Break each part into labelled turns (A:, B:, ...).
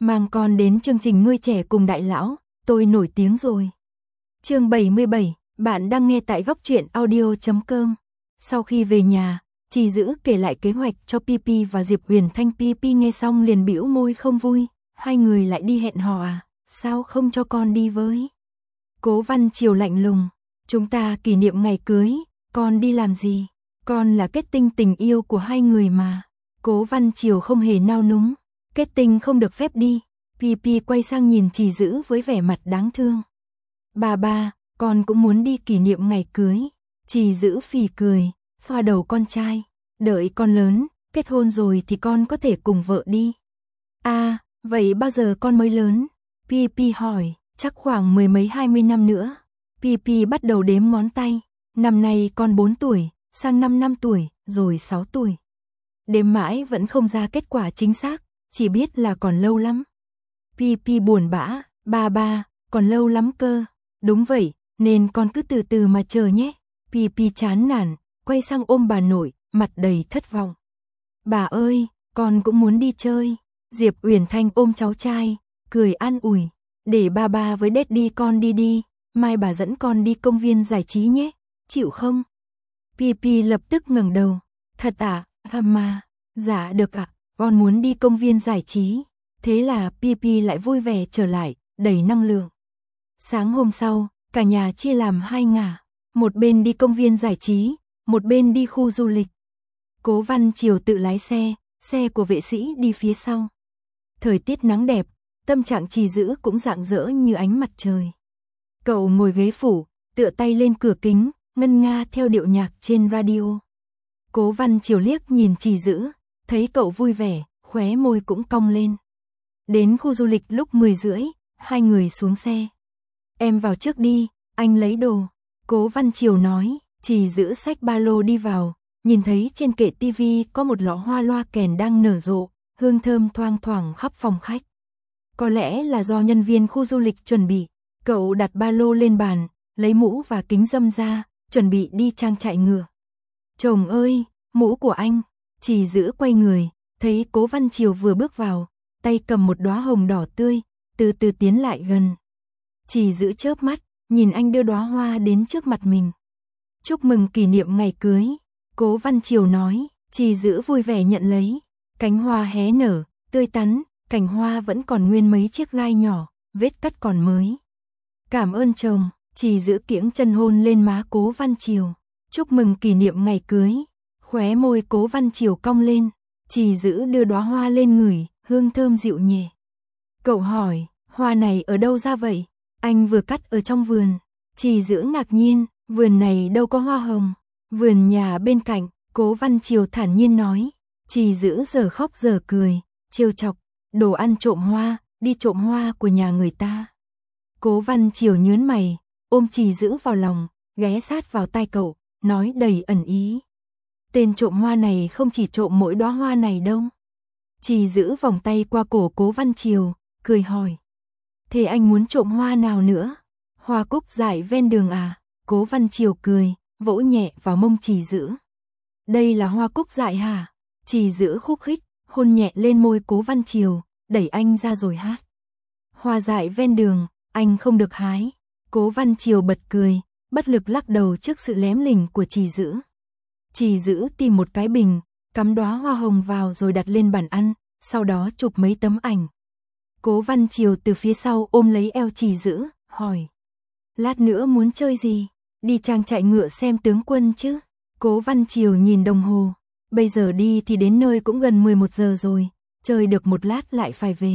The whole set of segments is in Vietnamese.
A: Mang con đến chương trình nuôi trẻ cùng đại lão, tôi nổi tiếng rồi. Chương 77, bạn đang nghe tại góc truyện audio.com. Sau khi về nhà, Trì Dữ kể lại kế hoạch cho Pi và Diệp Huyền Thanh. Pi nghe xong liền bĩu môi không vui, hai người lại đi hẹn hò à, sao không cho con đi với? Cố Văn Triều lạnh lùng, chúng ta kỷ niệm ngày cưới, con đi làm gì? Con là kết tinh tình yêu của hai người mà. Cố Văn Triều không hề nao núng, kết tinh không được phép đi. Pi quay sang nhìn Trì Dữ với vẻ mặt đáng thương. Bà, con cũng muốn đi kỷ niệm ngày cưới. Trì Dữ phì cười, xoa đầu con trai. Đợi con lớn, kết hôn rồi thì con có thể cùng vợ đi. À, vậy bao giờ con mới lớn? Pi hỏi, chắc khoảng 10 mấy 20 năm nữa. Pi bắt đầu đếm ngón tay. Năm nay con 4 tuổi, sang năm 5 tuổi, rồi 6 tuổi. Đếm mãi vẫn không ra kết quả chính xác, chỉ biết là còn lâu lắm. Pi buồn bã, ba, còn lâu lắm cơ. Đúng vậy, nên con cứ từ từ mà chờ nhé. Pi chán nản, quay sang ôm bà nội, mặt đầy thất vọng. Bà ơi, con cũng muốn đi chơi. Diệp Uyển Thanh ôm cháu trai, cười an ủi. Để ba với Daddy con đi, mai bà dẫn con đi công viên giải trí nhé, chịu không? Pi lập tức ngẩng đầu. Thật à, mà, dạ được ạ, con muốn đi công viên giải trí. Thế là Pi lại vui vẻ trở lại, đầy năng lượng. Sáng hôm sau, cả nhà chia làm hai ngả, một bên đi công viên giải trí, một bên đi khu du lịch. Cố Văn Triều tự lái xe của vệ sĩ đi phía sau. Thời tiết nắng đẹp, tâm trạng Trì Dữ cũng rạng rỡ như ánh mặt trời. Cậu ngồi ghế phủ, tựa tay lên cửa kính, ngân nga theo điệu nhạc trên radio. Cố Văn Triều liếc nhìn Trì Dữ, thấy cậu vui vẻ, khóe môi cũng cong lên. Đến khu du lịch lúc 10 rưỡi, hai người xuống xe. Em vào trước đi, anh lấy đồ. Cố Văn Triều nói. Trì Dữ xách ba lô đi vào, nhìn thấy trên kệ tivi có một lọ hoa loa kèn đang nở rộ, hương thơm thoang thoảng khắp phòng khách. Có lẽ là do nhân viên khu du lịch chuẩn bị. Cậu đặt ba lô lên bàn, lấy mũ và kính râm ra, chuẩn bị đi trang trại ngựa. Chồng ơi, mũ của anh. Trì Dữ quay người, thấy Cố Văn Triều vừa bước vào, tay cầm một đóa hồng đỏ tươi, từ từ tiến lại gần. Trì Dữ chớp mắt, nhìn anh đưa đóa hoa đến trước mặt mình. Chúc mừng kỷ niệm ngày cưới. Cố Văn Triều nói. Trì Dữ vui vẻ nhận lấy. Cánh hoa hé nở, tươi tắn, cành hoa vẫn còn nguyên mấy chiếc gai nhỏ, vết cắt còn mới. Cảm ơn chồng. Trì Dữ kiễng chân hôn lên má Cố Văn Triều. Chúc mừng kỷ niệm ngày cưới. Khóe môi Cố Văn Triều cong lên. Trì Dữ đưa đóa hoa lên ngửi, hương thơm dịu nhẹ. Cậu hỏi, hoa này ở đâu ra vậy? Anh vừa cắt ở trong vườn. Trì Dữ ngạc nhiên, vườn này đâu có hoa hồng. Vườn nhà bên cạnh. Cố Văn Triều thản nhiên nói. Trì Dữ giờ khóc giờ cười, trêu chọc. Đồ ăn trộm hoa, đi trộm hoa của nhà người ta. Cố Văn Triều nhớn mày, ôm Trì Dữ vào lòng, ghé sát vào tai cậu, nói đầy ẩn ý. Tên trộm hoa này không chỉ trộm mỗi đóa hoa này đâu. Trì Dữ vòng tay qua cổ Cố Văn Triều, cười hỏi. Thế anh muốn trộm hoa nào nữa? Hoa cúc dại ven đường à? Cố Văn Triều cười, vỗ nhẹ vào mông Trì Dữ. Đây là hoa cúc dại hả? Trì Dữ khúc khích, hôn nhẹ lên môi Cố Văn Triều, đẩy anh ra rồi hát. Hoa dại ven đường, anh không được hái. Cố Văn Triều bật cười, bất lực lắc đầu trước sự lém lỉnh của Trì Dữ. Trì Dữ tìm một cái bình, cắm đóa hoa hồng vào rồi đặt lên bàn ăn, sau đó chụp mấy tấm ảnh. Cố Văn Triều từ phía sau ôm lấy eo Trì Dữ, hỏi. Lát nữa muốn chơi gì? Đi trang trại ngựa xem tướng quân chứ? Cố Văn Triều nhìn đồng hồ. Bây giờ đi thì đến nơi cũng gần 11 giờ rồi, chơi được một lát lại phải về.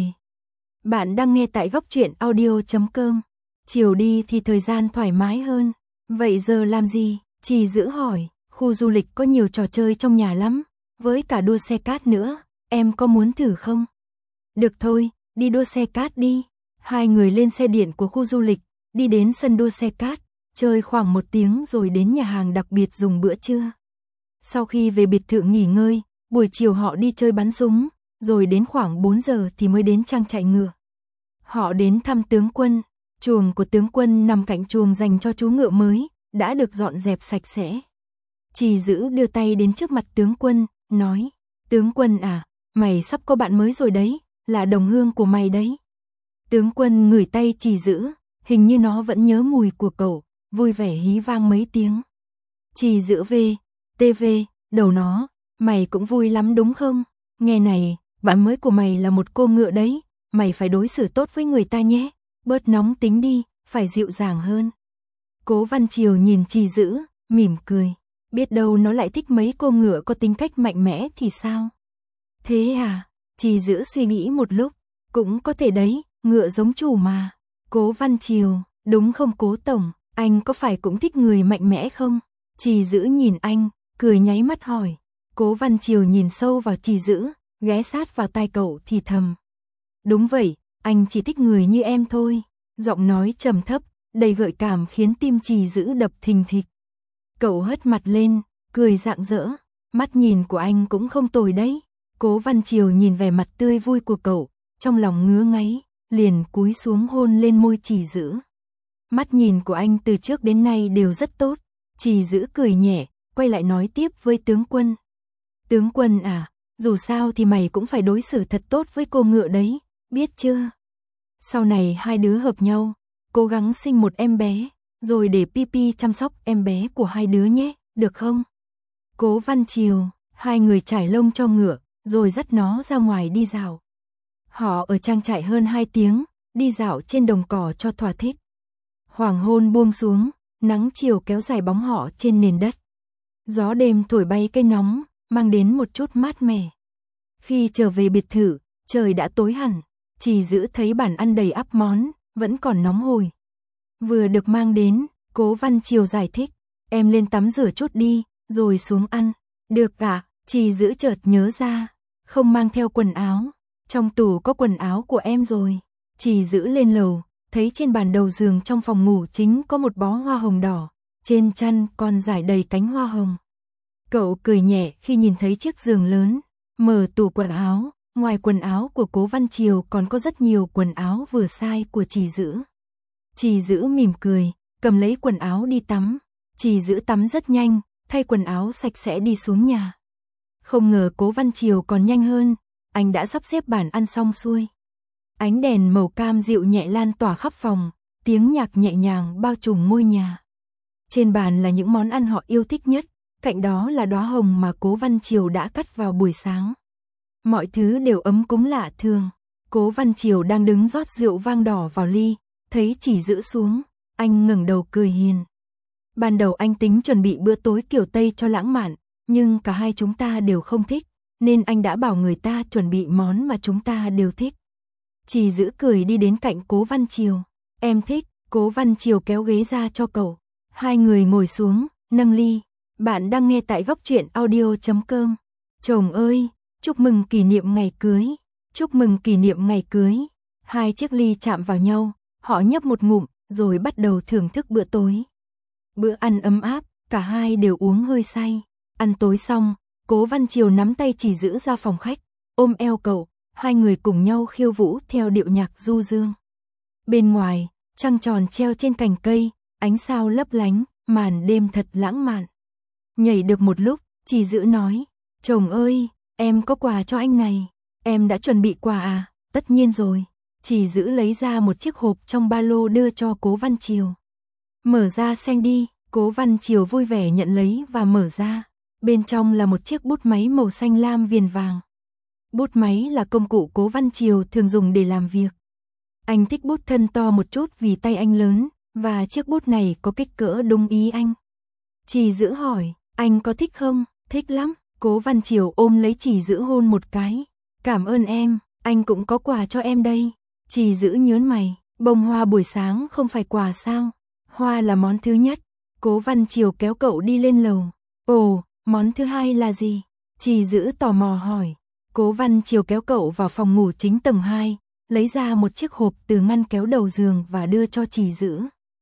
A: Bạn đang nghe tại góc truyện audio.com. Chiều đi thì thời gian thoải mái hơn. Vậy giờ làm gì? Trì Dữ hỏi. Khu du lịch có nhiều trò chơi trong nhà lắm, với cả đua xe cát nữa, em có muốn thử không? Được thôi, đi đua xe cát đi. Hai người lên xe điện của khu du lịch, đi đến sân đua xe cát, chơi khoảng 1 tiếng rồi đến nhà hàng đặc biệt dùng bữa trưa. Sau khi về biệt thự nghỉ ngơi, buổi chiều họ đi chơi bắn súng, rồi đến khoảng 4 giờ thì mới đến trang trại ngựa. Họ đến thăm tướng quân, chuồng của tướng quân nằm cạnh chuồng dành cho chú ngựa mới, đã được dọn dẹp sạch sẽ. Trì Dữ đưa tay đến trước mặt tướng quân, nói, tướng quân à, mày sắp có bạn mới rồi đấy, là đồng hương của mày đấy. Tướng Quân ngửi tay Trì Dữ, hình như nó vẫn nhớ mùi của cậu, vui vẻ hí vang mấy tiếng. Trì Dữ về, TV, đầu nó, mày cũng vui lắm đúng không? Nghe này, bạn mới của mày là một cô ngựa đấy, mày phải đối xử tốt với người ta nhé, bớt nóng tính đi, phải dịu dàng hơn. Cố Văn Triều nhìn Trì Dữ, mỉm cười, biết đâu nó lại thích mấy cô ngựa có tính cách mạnh mẽ thì sao? Thế à? Trì Dữ suy nghĩ một lúc, cũng có thể đấy, ngựa giống chủ mà. Cố Văn Triều, đúng không Cố Tổng, anh có phải cũng thích người mạnh mẽ không? Trì Dữ nhìn anh, cười nháy mắt hỏi. Cố Văn Triều nhìn sâu vào Trì Dữ, ghé sát vào tai cậu thì thầm. Đúng vậy, anh chỉ thích người như em thôi. Giọng nói trầm thấp, đầy gợi cảm khiến tim Trì Dữ đập thình thịch. Cậu hất mặt lên, cười rạng rỡ, mắt nhìn của anh cũng không tồi đấy. Cố Văn Triều nhìn vẻ mặt tươi vui của cậu, trong lòng ngứa ngáy, liền cúi xuống hôn lên môi Trì Dữ. Mắt nhìn của anh từ trước đến nay đều rất tốt. Trì Dữ cười nhẹ, quay lại nói tiếp với tướng Quân. Tướng Quân à, dù sao thì mày cũng phải đối xử thật tốt với cô ngựa đấy, biết chưa? Sau này hai đứa hợp nhau, cố gắng sinh một em bé, rồi để Pipi chăm sóc em bé của hai đứa nhé, được không? Cố Văn Triều, hai người trải lông cho ngựa, rồi dắt nó ra ngoài đi dạo. Họ ở trang trại hơn 2 tiếng, đi dạo trên đồng cỏ cho thỏa thích. Hoàng hôn buông xuống, nắng chiều kéo dài bóng họ trên nền đất. Gió đêm thổi bay cây nóng, mang đến một chút mát mẻ. Khi trở về biệt thự, trời đã tối hẳn. Trì Dữ thấy bàn ăn đầy ắp món, vẫn còn nóng hổi. Vừa được mang đến, Cố Văn Triều giải thích. Em lên tắm rửa chút đi, rồi xuống ăn. Được ạ, Trì Dữ chợt nhớ ra. Không mang theo quần áo. Trong tủ có quần áo của em rồi. Trì Dữ lên lầu, thấy trên bàn đầu giường trong phòng ngủ chính có một bó hoa hồng đỏ. Trên chăn còn rải đầy cánh hoa hồng. Cậu cười nhẹ khi nhìn thấy chiếc giường lớn. Mở tủ quần áo. Ngoài quần áo của Cố Văn Triều còn có rất nhiều quần áo vừa size của Trì Dữ. Trì Dữ mỉm cười, cầm lấy quần áo đi tắm. Trì Dữ tắm rất nhanh, thay quần áo sạch sẽ đi xuống nhà. Không ngờ Cố Văn Triều còn nhanh hơn, anh đã sắp xếp bàn ăn xong xuôi. Ánh đèn màu cam dịu nhẹ lan tỏa khắp phòng, tiếng nhạc nhẹ nhàng bao trùm ngôi nhà. Trên bàn là những món ăn họ yêu thích nhất, cạnh đó là đóa hồng mà Cố Văn Triều đã cắt vào buổi sáng. Mọi thứ đều ấm cúng lạ thường. Cố Văn Triều đang đứng rót rượu vang đỏ vào ly, thấy Trì Dữ xuống, anh ngẩng đầu cười hiền. Ban đầu anh tính chuẩn bị bữa tối kiểu Tây cho lãng mạn, nhưng cả hai chúng ta đều không thích, nên anh đã bảo người ta chuẩn bị món mà chúng ta đều thích. Trì Dữ cười đi đến cạnh Cố Văn Triều. Em thích. Cố Văn Triều kéo ghế ra cho cậu. Hai người ngồi xuống, nâng ly. Bạn đang nghe tại góc truyện audio.com. Chồng ơi, chúc mừng kỷ niệm ngày cưới. Chúc mừng kỷ niệm ngày cưới. Hai chiếc ly chạm vào nhau, họ nhấp một ngụm, rồi bắt đầu thưởng thức bữa tối. Bữa ăn ấm áp, cả hai đều uống hơi say. Ăn tối xong, Cố Văn Triều nắm tay Trì Dữ ra phòng khách, ôm eo cậu, hai người cùng nhau khiêu vũ theo điệu nhạc du dương. Bên ngoài, trăng tròn treo trên cành cây, ánh sao lấp lánh, màn đêm thật lãng mạn. Nhảy được một lúc, Trì Dữ nói, chồng ơi, em có quà cho anh này. Em đã chuẩn bị quà à? Tất nhiên rồi. Trì Dữ lấy ra một chiếc hộp trong ba lô đưa cho Cố Văn Triều. Mở ra xem đi. Cố Văn Triều vui vẻ nhận lấy và mở ra. Bên trong là một chiếc bút máy màu xanh lam viền vàng. Bút máy là công cụ Cố Văn Triều thường dùng để làm việc. Anh thích bút thân to một chút vì tay anh lớn, và chiếc bút này có kích cỡ đúng ý anh. Trì Dữ hỏi, anh có thích không? Thích lắm. Cố Văn Triều ôm lấy Trì Dữ hôn một cái. Cảm ơn em, anh cũng có quà cho em đây. Trì Dữ nhớn mày, bông hoa buổi sáng không phải quà sao? Hoa là món thứ nhất. Cố Văn Triều kéo cậu đi lên lầu. Ồ, món thứ hai là gì? Trì Dữ tò mò hỏi. Cố Văn Triều kéo cậu vào phòng ngủ chính tầng 2, lấy ra một chiếc hộp từ ngăn kéo đầu giường và đưa cho Trì Dữ.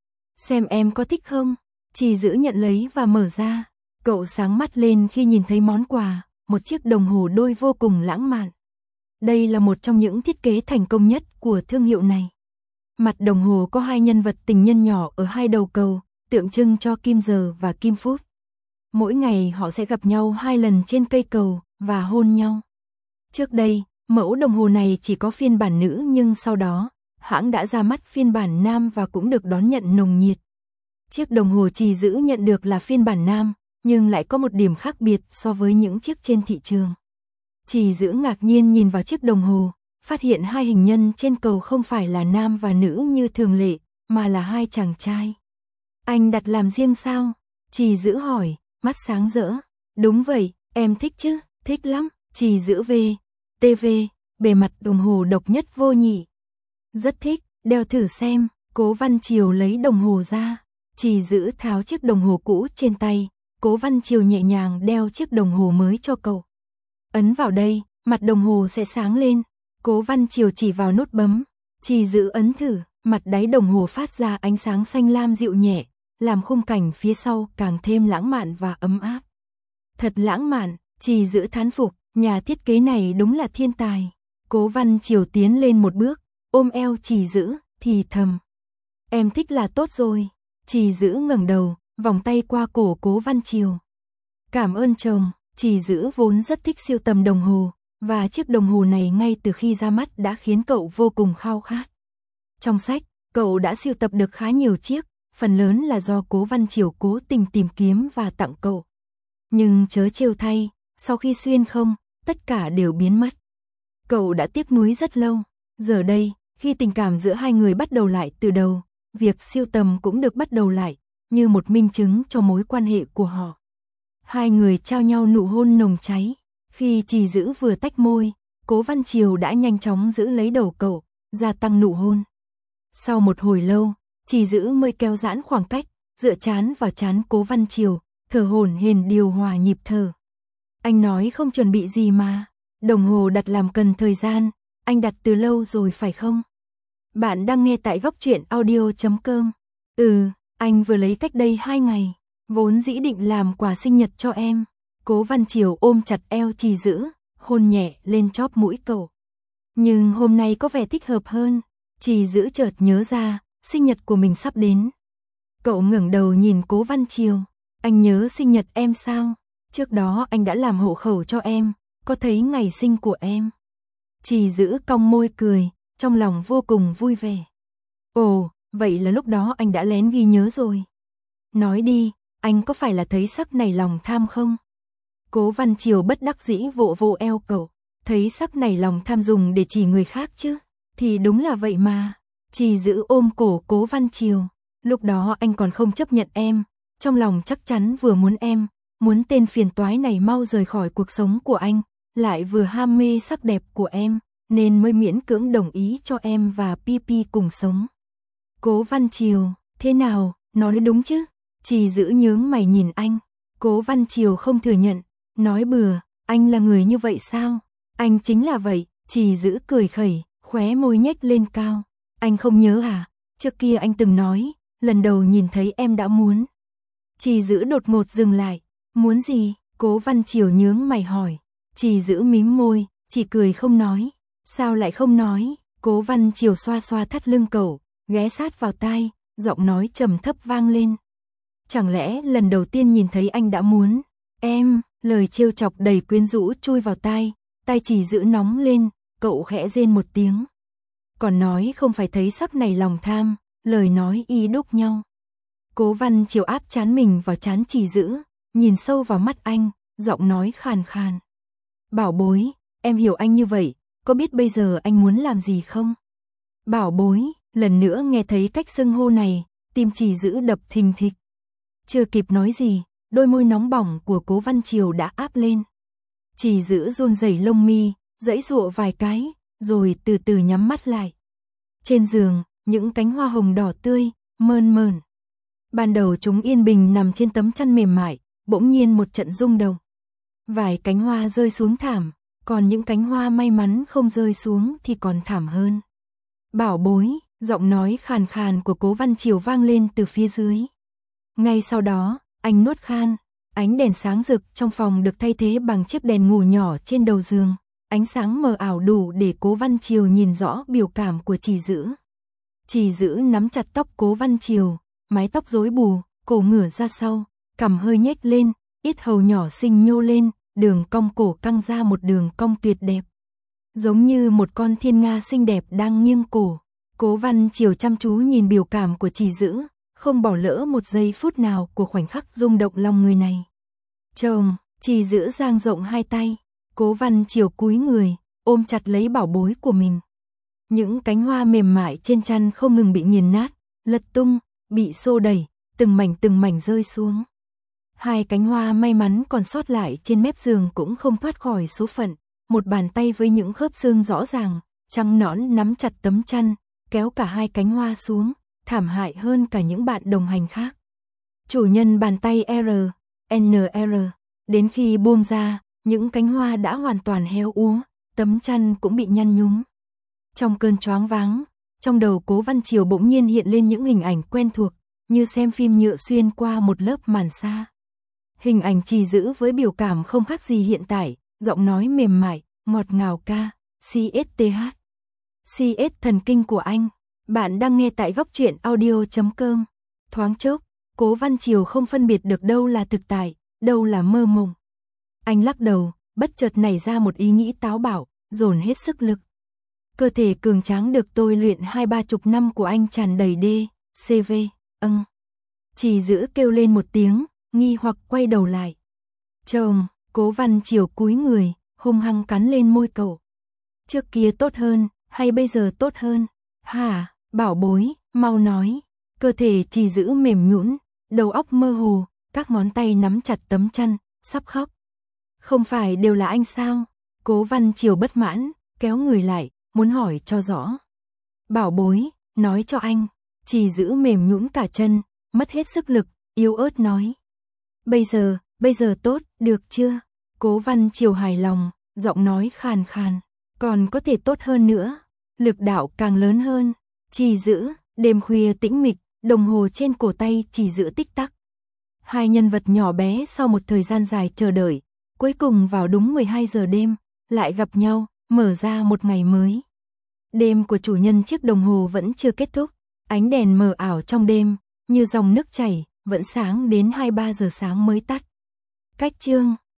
A: Xem em có thích không? Trì Dữ nhận lấy và mở ra. Cậu sáng mắt lên khi nhìn thấy món quà, một chiếc đồng hồ đôi vô cùng lãng mạn. Đây là một trong những thiết kế thành công nhất của thương hiệu này. Mặt đồng hồ có hai nhân vật tình nhân nhỏ ở hai đầu cầu, tượng trưng cho kim giờ và kim phút. Mỗi ngày họ sẽ gặp nhau 2 lần trên cây cầu và hôn nhau. Trước đây, Mẫu đồng hồ này chỉ có phiên bản nữ nhưng sau đó, hãng đã ra mắt phiên bản nam và cũng được đón nhận nồng nhiệt. Chiếc đồng hồ Trì Dữ nhận được là phiên bản nam, nhưng lại có một điểm khác biệt so với những chiếc trên thị trường. Trì Dữ ngạc nhiên nhìn vào chiếc đồng hồ, phát hiện hai hình nhân trên cầu không phải là nam và nữ như thường lệ, mà là hai chàng trai. Anh đặt làm riêng sao? Trì Dữ hỏi, mắt sáng rỡ. Đúng vậy, em thích chứ, thích lắm. Trì Dữ TV, bề mặt đồng hồ độc nhất vô nhị. Rất thích, đeo thử xem. Cố Văn Triều lấy đồng hồ ra. Trì Dữ tháo chiếc đồng hồ cũ trên tay. Cố Văn Triều nhẹ nhàng đeo chiếc đồng hồ mới cho cậu. Ấn vào đây, mặt đồng hồ sẽ sáng lên. Cố Văn Triều chỉ vào nút bấm. Trì Dữ ấn thử, mặt đáy đồng hồ phát ra ánh sáng xanh lam dịu nhẹ, làm khung cảnh phía sau càng thêm lãng mạn và ấm áp. Thật lãng mạn, Trì Dữ thán phục, nhà thiết kế này đúng là thiên tài. Cố Văn Triều tiến lên một bước, ôm eo Trì Dữ, thì thầm. Em thích là tốt rồi. Trì Dữ ngẩng đầu, vòng tay qua cổ Cố Văn Triều. Cảm ơn chồng. Trì Dữ vốn rất thích sưu tầm đồng hồ, và chiếc đồng hồ này ngay từ khi ra mắt đã khiến cậu vô cùng khao khát. Trong sách, cậu đã sưu tập được khá nhiều chiếc, phần lớn là do Cố Văn Triều cố tình tìm kiếm và tặng cậu. Nhưng chớ trêu thay, sau khi xuyên không, tất cả đều biến mất. Cậu đã tiếc nuối rất lâu, giờ đây, khi tình cảm giữa hai người bắt đầu lại từ đầu, việc sưu tầm cũng được bắt đầu lại, như một minh chứng cho mối quan hệ của họ. Hai người trao nhau nụ hôn nồng cháy. Khi Trì Dữ vừa tách môi, Cố Văn Triều đã nhanh chóng giữ lấy đầu cậu, gia tăng nụ hôn. Sau một hồi lâu, Trì Dữ mới kéo giãn khoảng cách, dựa trán vào trán Cố Văn Triều, thở hổn hển điều hòa nhịp thở. Anh nói không chuẩn bị gì mà, đồng hồ đặt làm cần thời gian, anh đặt từ lâu rồi phải không? Bạn đang nghe tại Góc Truyện Audio.com. Anh vừa lấy cách đây 2 ngày, vốn dĩ định làm quà sinh nhật cho em. Cố Văn Triều ôm chặt eo Trì Dữ, hôn nhẹ lên chóp mũi cậu. Nhưng hôm nay có vẻ thích hợp hơn. Trì Dữ chợt nhớ ra, sinh nhật của mình sắp đến. Cậu ngẩng đầu nhìn Cố Văn Triều. Anh nhớ sinh nhật em sao? Trước đó anh đã làm hộ khẩu cho em, có thấy ngày sinh của em. Trì Dữ cong môi cười, trong lòng vô cùng vui vẻ. Ồ, vậy là lúc đó anh đã lén ghi nhớ rồi. Nói đi, anh có phải là thấy sắc này lòng tham không? Cố Văn Triều bất đắc dĩ vỗ vỗ eo cậu. Thấy sắc này lòng tham dùng để chỉ người khác chứ? Thì đúng là vậy mà. Trì Dữ ôm cổ Cố Văn Triều. Lúc đó anh còn không chấp nhận em, trong lòng chắc chắn vừa muốn em, muốn tên phiền toái này mau rời khỏi cuộc sống của anh, lại vừa ham mê sắc đẹp của em, nên mới miễn cưỡng đồng ý cho em và Pipi cùng sống. Cố Văn Triều, thế nào, nói đúng chứ? Trì Dữ nhướng mày nhìn anh. Cố Văn Triều không thừa nhận, nói bừa, anh là người như vậy sao? Anh chính là vậy. Trì Dữ cười khẩy, khóe môi nhếch lên cao. Anh không nhớ à? Trước kia anh từng nói, lần đầu nhìn thấy em đã muốn. Trì Dữ đột ngột dừng lại. Muốn gì? Cố Văn Triều nhướng mày hỏi. Trì Dữ mím môi, chỉ cười không nói. Sao lại không nói? Cố Văn Triều xoa xoa thắt lưng cậu, ghé sát vào tai, giọng nói trầm thấp vang lên. Chẳng lẽ lần đầu tiên nhìn thấy anh đã muốn? Em, lời trêu chọc đầy quyến rũ chui vào tai, tay Trì Dữ nóng lên, cậu khẽ rên một tiếng. Còn nói không phải thấy sắc này lòng tham, lời nói y đúc nhau. Cố Văn Triều áp trán mình vào trán Trì Dữ, nhìn sâu vào mắt anh, giọng nói khàn khàn. Bảo bối, em hiểu anh như vậy, có biết bây giờ anh muốn làm gì không? Bảo bối, lần nữa nghe thấy cách xưng hô này, tim Trì Dữ đập thình thịch. Chưa kịp nói gì, đôi môi nóng bỏng của Cố Văn Triều đã áp lên. Trì Dữ run rẩy lông mi, giãy giụa vài cái, rồi từ từ nhắm mắt lại. Trên giường, những cánh hoa hồng đỏ tươi, mơn mởn. Ban đầu chúng yên bình nằm trên tấm chăn mềm mại, bỗng nhiên một trận rung động. Vài cánh hoa rơi xuống thảm, còn những cánh hoa may mắn không rơi xuống thì còn thảm hơn. Bảo bối, giọng nói khàn khàn của Cố Văn Triều vang lên từ phía dưới. Ngay sau đó, anh nuốt khan, ánh đèn sáng rực trong phòng được thay thế bằng chiếc đèn ngủ nhỏ trên đầu giường. Ánh sáng mờ ảo đủ để Cố Văn Triều nhìn rõ biểu cảm của Trì Dữ. Trì Dữ nắm chặt tóc Cố Văn Triều, mái tóc rối bù, cổ ngửa ra sau, cằm hơi nhếch lên, yết hầu nhỏ xinh nhô lên, đường cong cổ căng ra một đường cong tuyệt đẹp. giống như một con thiên nga xinh đẹp đang nghiêng cổ. Cố Văn Triều chăm chú nhìn biểu cảm của Trì Dữ, không bỏ lỡ một giây phút nào của khoảnh khắc rung động lòng người này. Chồng, Trì Dữ dang rộng hai tay, Cố Văn Triều cúi người, ôm chặt lấy bảo bối của mình. Những cánh hoa mềm mại trên chăn không ngừng bị nghiền nát, lật tung, bị xô đẩy, từng mảnh rơi xuống. Hai cánh hoa may mắn còn sót lại trên mép giường cũng không thoát khỏi số phận. Một bàn tay với những khớp xương rõ ràng, trắng nõn nắm chặt tấm chăn, kéo cả hai cánh hoa xuống, thảm hại hơn cả những bạn đồng hành khác. Chủ nhân bàn tay NR, đến khi buông ra, những cánh hoa đã hoàn toàn héo úa, tấm chăn cũng bị nhăn nhúm. Trong cơn choáng váng, trong đầu Cố Văn Triều bỗng nhiên hiện lên những hình ảnh quen thuộc, như xem phim nhựa xuyên qua một lớp màn sa. Hình ảnh Trì Dữ với biểu cảm không khác gì hiện tại, giọng nói mềm mại, ngọt ngào ca, CSTH. CS thần kinh của anh. Bạn đang nghe tại góc truyện audio.com. Thoáng chốc, Cố Văn Triều không phân biệt được đâu là thực tại, đâu là mơ mộng. Anh lắc đầu, bất chợt nảy ra một ý nghĩ táo bạo, dồn hết sức lực. Cơ thể cường tráng được tôi luyện 20-30 năm của anh tràn đầy CV. Trì Dữ kêu lên một tiếng, nghi hoặc quay đầu lại. Chồng, Cố Văn Triều cúi người, hung hăng cắn lên môi cậu. Trước kia tốt hơn, hay bây giờ tốt hơn? Hả, bảo bối, mau nói. Cơ thể Trì Dữ mềm nhũn, đầu óc mơ hồ, các ngón tay nắm chặt tấm chăn, sắp khóc. Không phải đều là anh sao? Cố Văn Triều bất mãn, kéo người lại, muốn hỏi cho rõ. Bảo bối, nói cho anh. Trì Dữ mềm nhũn cả chân, mất hết sức lực, yếu ớt nói. Bây giờ tốt, được chưa? Cố Văn Triều hài lòng, giọng nói khàn khàn. Còn có thể tốt hơn nữa. Lực đạo càng lớn hơn. Trì Dữ, đêm khuya tĩnh mịch, đồng hồ trên cổ tay Trì Dữ tích tắc. Hai nhân vật nhỏ bé sau một thời gian dài chờ đợi, cuối cùng vào đúng 12 giờ đêm, lại gặp nhau, mở ra một ngày mới. Đêm của chủ nhân chiếc đồng hồ vẫn chưa kết thúc, ánh đèn mờ ảo trong đêm, như dòng nước chảy, vẫn sáng đến 2-3 giờ sáng mới tắt. Cách chương